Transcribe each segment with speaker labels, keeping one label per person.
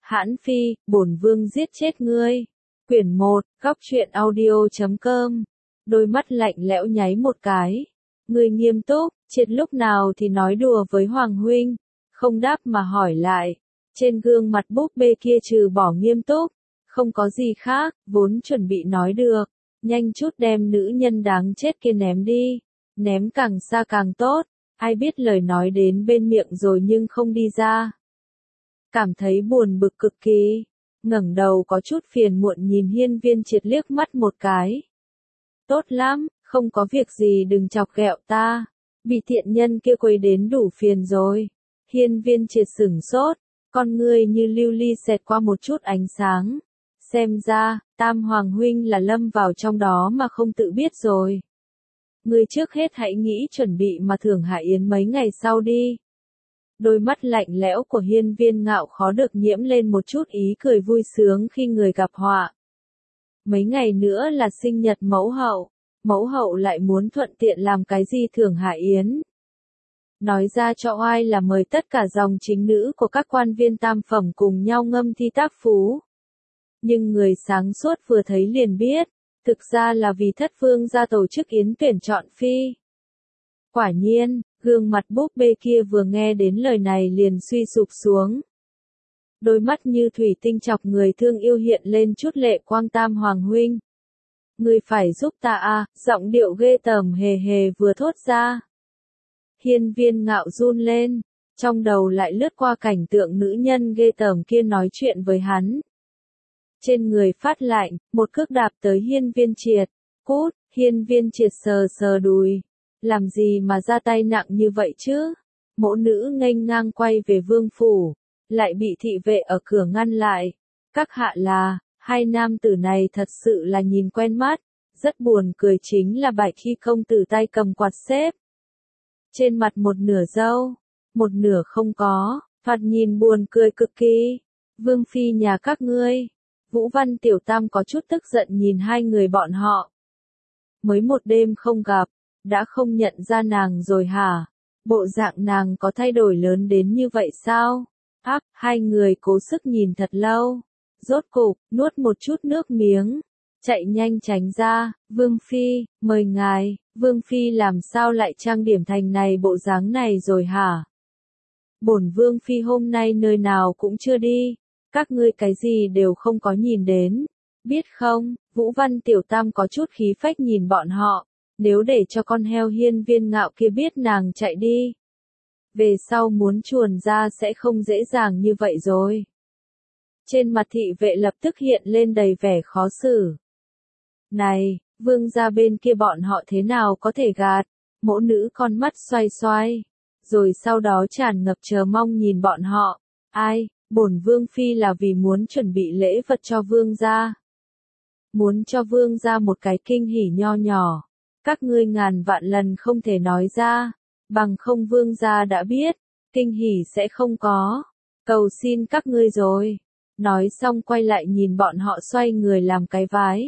Speaker 1: Hãn Phi, bổn vương giết chết ngươi. Quyển 1, góc truyện audio.com. Đôi mắt lạnh lẽo nháy một cái. Ngươi nghiêm túc, triệt lúc nào thì nói đùa với Hoàng huynh, không đáp mà hỏi lại. Trên gương mặt búp bê kia trừ bỏ nghiêm túc, không có gì khác, vốn chuẩn bị nói được. Nhanh chút đem nữ nhân đáng chết kia ném đi. Ném càng xa càng tốt. Ai biết lời nói đến bên miệng rồi nhưng không đi ra. Cảm thấy buồn bực cực kỳ. Ngẩng đầu có chút phiền muộn nhìn Hiên Viên Triệt liếc mắt một cái. Tốt lắm, không có việc gì đừng chọc ghẹo ta. Bị thiện nhân kia quấy đến đủ phiền rồi. Hiên Viên Triệt sửng sốt. Con ngươi như lưu ly xẹt qua một chút ánh sáng. Xem ra, Tam Hoàng huynh là lâm vào trong đó mà không tự biết rồi. Ngươi trước hết hãy nghĩ chuẩn bị mà thưởng Hạ Yến mấy ngày sau đi. Đôi mắt lạnh lẽo của Hiên Viên Ngạo khó được nhiễm lên một chút ý cười vui sướng khi người gặp họa. Mấy ngày nữa là sinh nhật mẫu hậu lại muốn thuận tiện làm cái gì thưởng Hạ Yến. Nói ra cho oai là mời tất cả dòng chính nữ của các quan viên tam phẩm cùng nhau ngâm thi tác phú. Nhưng người sáng suốt vừa thấy liền biết, thực ra là vì thất vương gia tổ chức yến tuyển chọn phi. Quả nhiên, gương mặt búp bê kia vừa nghe đến lời này liền suy sụp xuống. Đôi mắt như thủy tinh chọc người thương yêu hiện lên chút lệ quang. Tam Hoàng huynh. Ngươi phải giúp ta à, giọng điệu ghê tởm hề hề vừa thốt ra. Hiên Viên Ngạo run lên, trong đầu lại lướt qua cảnh tượng nữ nhân ghê tởm kia nói chuyện với hắn. Trên người phát lạnh, một cước đạp tới Hiên Viên Triệt. Cút, Hiên Viên Triệt sờ sờ đùi. Làm gì mà ra tay nặng như vậy chứ? Mẫu nữ nghênh ngang quay về vương phủ, lại bị thị vệ ở cửa ngăn lại. Các hạ là, hai nam tử này thật sự là nhìn quen mắt. Rất buồn cười chính là Bạch Khi công tử tay cầm quạt xếp. Trên mặt một nửa râu, một nửa không có, thoạt nhìn buồn cười cực kỳ. Vương phi nhà các ngươi. Vũ Văn Tiểu Tam có chút tức giận nhìn hai người bọn họ. Mới một đêm không gặp, đã không nhận ra nàng rồi hả? Bộ dạng nàng có thay đổi lớn đến như vậy sao? Hai người cố sức nhìn thật lâu. Rốt cục, nuốt một chút nước miếng. Chạy nhanh tránh ra. Vương phi, mời ngài. Vương phi làm sao lại trang điểm thành này bộ dáng này rồi hả? Bổn vương phi hôm nay nơi nào cũng chưa đi. Các ngươi cái gì đều không có nhìn đến. Biết không, Vũ Văn Tiểu Tam có chút khí phách nhìn bọn họ. Nếu để cho con heo Hiên Viên Ngạo kia biết nàng chạy đi, về sau muốn chuồn ra sẽ không dễ dàng như vậy rồi. Trên mặt thị vệ lập tức hiện lên đầy vẻ khó xử. Này, vương gia bên kia bọn họ thế nào có thể gạt? Mẫu nữ con mắt xoay xoay, rồi sau đó tràn ngập chờ mong nhìn bọn họ. Ai, bổn vương phi là vì muốn chuẩn bị lễ vật cho vương gia. Muốn cho vương gia một cái kinh hỉ nho nhỏ. Các ngươi ngàn vạn lần không thể nói ra, bằng không vương gia đã biết, kinh hỉ sẽ không có. Cầu xin các ngươi rồi. Nói xong quay lại nhìn bọn họ xoay người làm cái vái.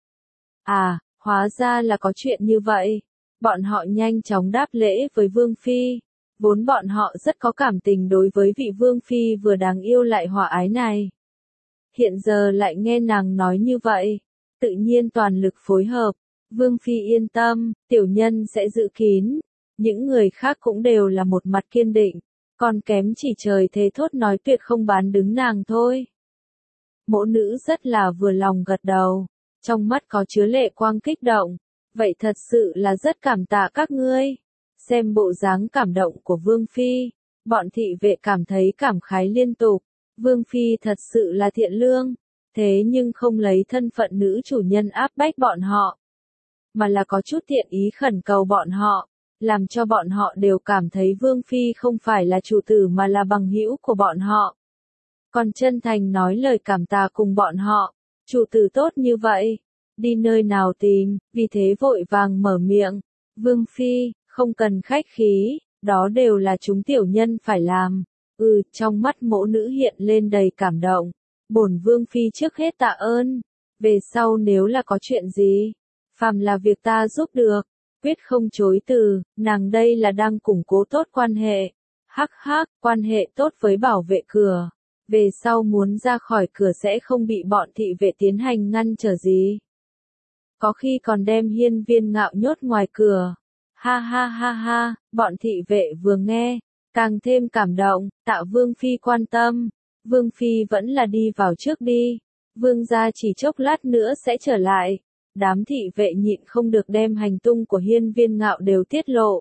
Speaker 1: À, hóa ra là có chuyện như vậy. Bọn họ nhanh chóng đáp lễ với vương phi. Vốn bọn họ rất có cảm tình đối với vị vương phi vừa đáng yêu lại hòa ái này. Hiện giờ lại nghe nàng nói như vậy, tự nhiên toàn lực phối hợp. Vương phi yên tâm, tiểu nhân sẽ giữ kín. Những người khác cũng đều là một mặt kiên định, còn kém chỉ trời thế thốt nói tuyệt không bán đứng nàng thôi. Mẫu nữ rất là vừa lòng gật đầu, trong mắt có chứa lệ quang kích động. Vậy thật sự là rất cảm tạ các ngươi. Xem bộ dáng cảm động của vương phi, bọn thị vệ cảm thấy cảm khái liên tục. Vương phi thật sự là thiện lương, thế nhưng không lấy thân phận nữ chủ nhân áp bách bọn họ, mà là có chút thiện ý khẩn cầu bọn họ, làm cho bọn họ đều cảm thấy vương phi không phải là chủ tử mà là bằng hữu của bọn họ. Còn chân thành nói lời cảm tạ cùng bọn họ, chủ tử tốt như vậy, đi nơi nào tìm, vì thế vội vàng mở miệng. Vương phi, không cần khách khí, đó đều là chúng tiểu nhân phải làm. Trong mắt mẫu nữ hiện lên đầy cảm động. Bổn vương phi trước hết tạ ơn, về sau nếu là có chuyện gì, phàm là việc ta giúp được, quyết không chối từ. Nàng đây là đang củng cố tốt quan hệ. Quan hệ tốt với bảo vệ cửa. về sau muốn ra khỏi cửa sẽ không bị bọn thị vệ tiến hành ngăn trở gì. Có khi còn đem Hiên Viên Ngạo nhốt ngoài cửa. Ha ha ha ha, bọn thị vệ vừa nghe, càng thêm cảm động, tạ Vương Phi quan tâm. Vương Phi vẫn là đi vào trước đi. Vương gia chỉ chốc lát nữa sẽ trở lại. Đám thị vệ nhịn không được đem hành tung của Hiên Viên Ngạo đều tiết lộ.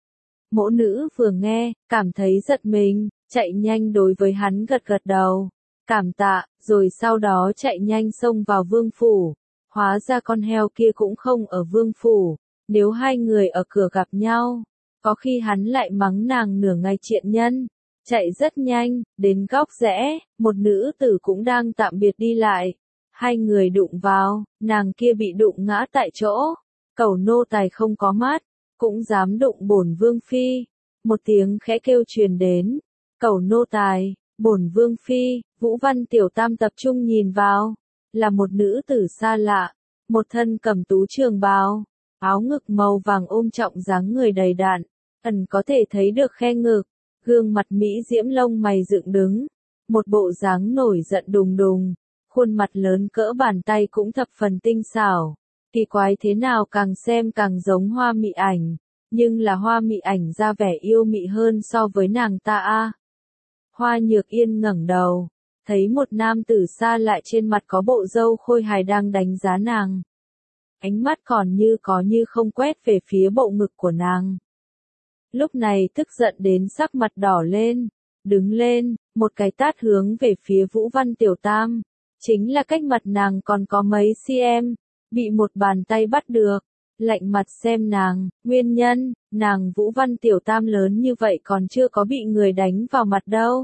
Speaker 1: Mỗ nữ vừa nghe, cảm thấy giật mình, chạy nhanh đối với hắn gật gật đầu. Cảm tạ, rồi sau đó chạy nhanh xông vào vương phủ. Hóa ra con heo kia cũng không ở vương phủ. Nếu hai người ở cửa gặp nhau, có khi hắn lại mắng nàng nửa ngày triện nhân. Chạy rất nhanh, đến góc rẽ, một nữ tử cũng đang tạm biệt đi lại. Hai người đụng vào, nàng kia bị đụng ngã tại chỗ. Cẩu nô tài không có mắt, cũng dám đụng bổn vương phi. Một tiếng khẽ kêu truyền đến. Cẩu nô tài, bổn vương phi, Vũ Văn Tiểu Tam tập trung nhìn vào. Là một nữ tử xa lạ, một thân cẩm tú trường bào, áo ngực màu vàng ôm trọng dáng người đầy đặn, ẩn có thể thấy được khe ngực, gương mặt mỹ diễm lông mày dựng đứng, một bộ dáng nổi giận đùng đùng, khuôn mặt lớn cỡ bàn tay cũng thập phần tinh xảo. Kỳ quái thế nào càng xem càng giống Hoa Mị Ảnh, nhưng là Hoa Mị Ảnh ra vẻ yêu mị hơn so với nàng ta a. Hoa Nhược Yên ngẩng đầu, thấy một nam tử xa lạ trên mặt có bộ râu khôi hài đang đánh giá nàng. Ánh mắt còn như có như không quét về phía bộ ngực của nàng. Lúc này tức giận đến sắc mặt đỏ lên, đứng lên, một cái tát hướng về phía Vũ Văn Tiểu Tam. Chính là cách mặt nàng còn có mấy cm, bị một bàn tay bắt được. Lạnh mặt xem nàng, nguyên nhân, nàng Vũ Văn Tiểu Tam lớn như vậy còn chưa có bị người đánh vào mặt đâu.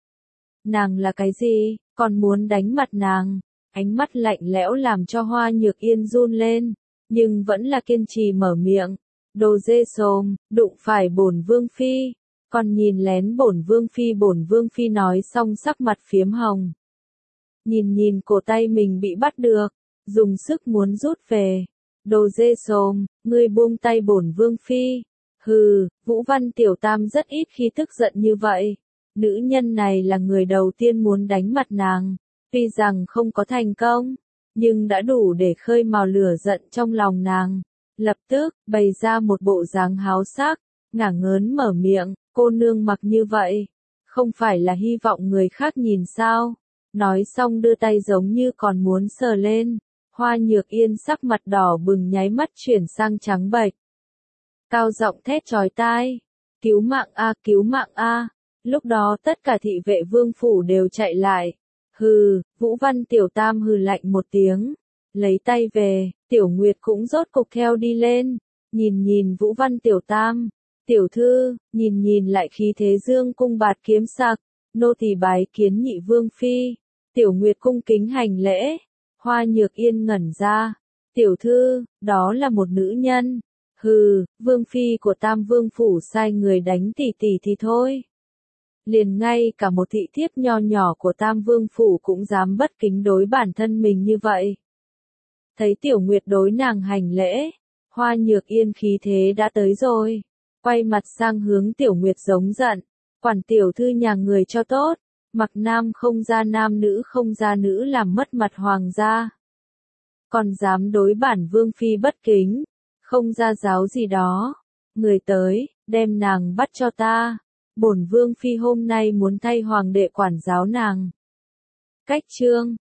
Speaker 1: Nàng là cái gì, còn muốn đánh mặt nàng? Ánh mắt lạnh lẽo làm cho Hoa Nhược Yên run lên, nhưng vẫn là kiên trì mở miệng. Đồ dê xồm, đụng phải bổn vương phi, còn nhìn lén bổn vương phi nói xong sắc mặt phiếm hồng. Nhìn cổ tay mình bị bắt được, dùng sức muốn rút về. Đồ dê xồm, ngươi buông tay bổn vương phi. Hừ, Vũ Văn Tiểu Tam rất ít khi tức giận như vậy. Nữ nhân này là người đầu tiên muốn đánh mặt nàng, tuy rằng không có thành công, nhưng đã đủ để khơi mào lửa giận trong lòng nàng. Lập tức, bày ra một bộ dáng háo sắc, ngả ngớn mở miệng, cô nương mặc như vậy, không phải là hy vọng người khác nhìn sao? Nói xong đưa tay giống như còn muốn sờ lên. Hoa Nhược Yên sắc mặt đỏ bừng nháy mắt chuyển sang trắng bệch. Cao giọng thét chói tai, cứu mạng a, cứu mạng a. Lúc đó tất cả thị vệ vương phủ đều chạy lại. Hừ, Vũ Văn Tiểu Tam hừ lạnh một tiếng, lấy tay về, Tiểu Nguyệt cũng rốt cục theo đi lên, nhìn Vũ Văn Tiểu Tam, tiểu thư, nhìn lại khí thế dương cung bạt kiếm sặc, nô tỳ bái kiến nhị vương phi. Tiểu Nguyệt cung kính hành lễ. Hoa Nhược Yên ngẩn ra, tiểu thư, đó là một nữ nhân. Hừ, vương phi của Tam Vương phủ sai người đánh tỷ tỷ thì thôi. Liền ngay cả một thị thiếp nho nhỏ của Tam Vương phủ cũng dám bất kính đối bản thân mình như vậy. Thấy Tiểu Nguyệt đối nàng hành lễ, Hoa Nhược Yên khí thế đã tới rồi, quay mặt sang hướng Tiểu Nguyệt giống giận, quản tiểu thư nhà người cho tốt, mặc nam không ra nam nữ không ra nữ làm mất mặt hoàng gia. Còn dám đối bản vương phi bất kính, không ra giáo gì đó, người tới, đem nàng bắt cho ta. Bổn vương phi hôm nay muốn thay hoàng đệ quản giáo nàng. Cách chương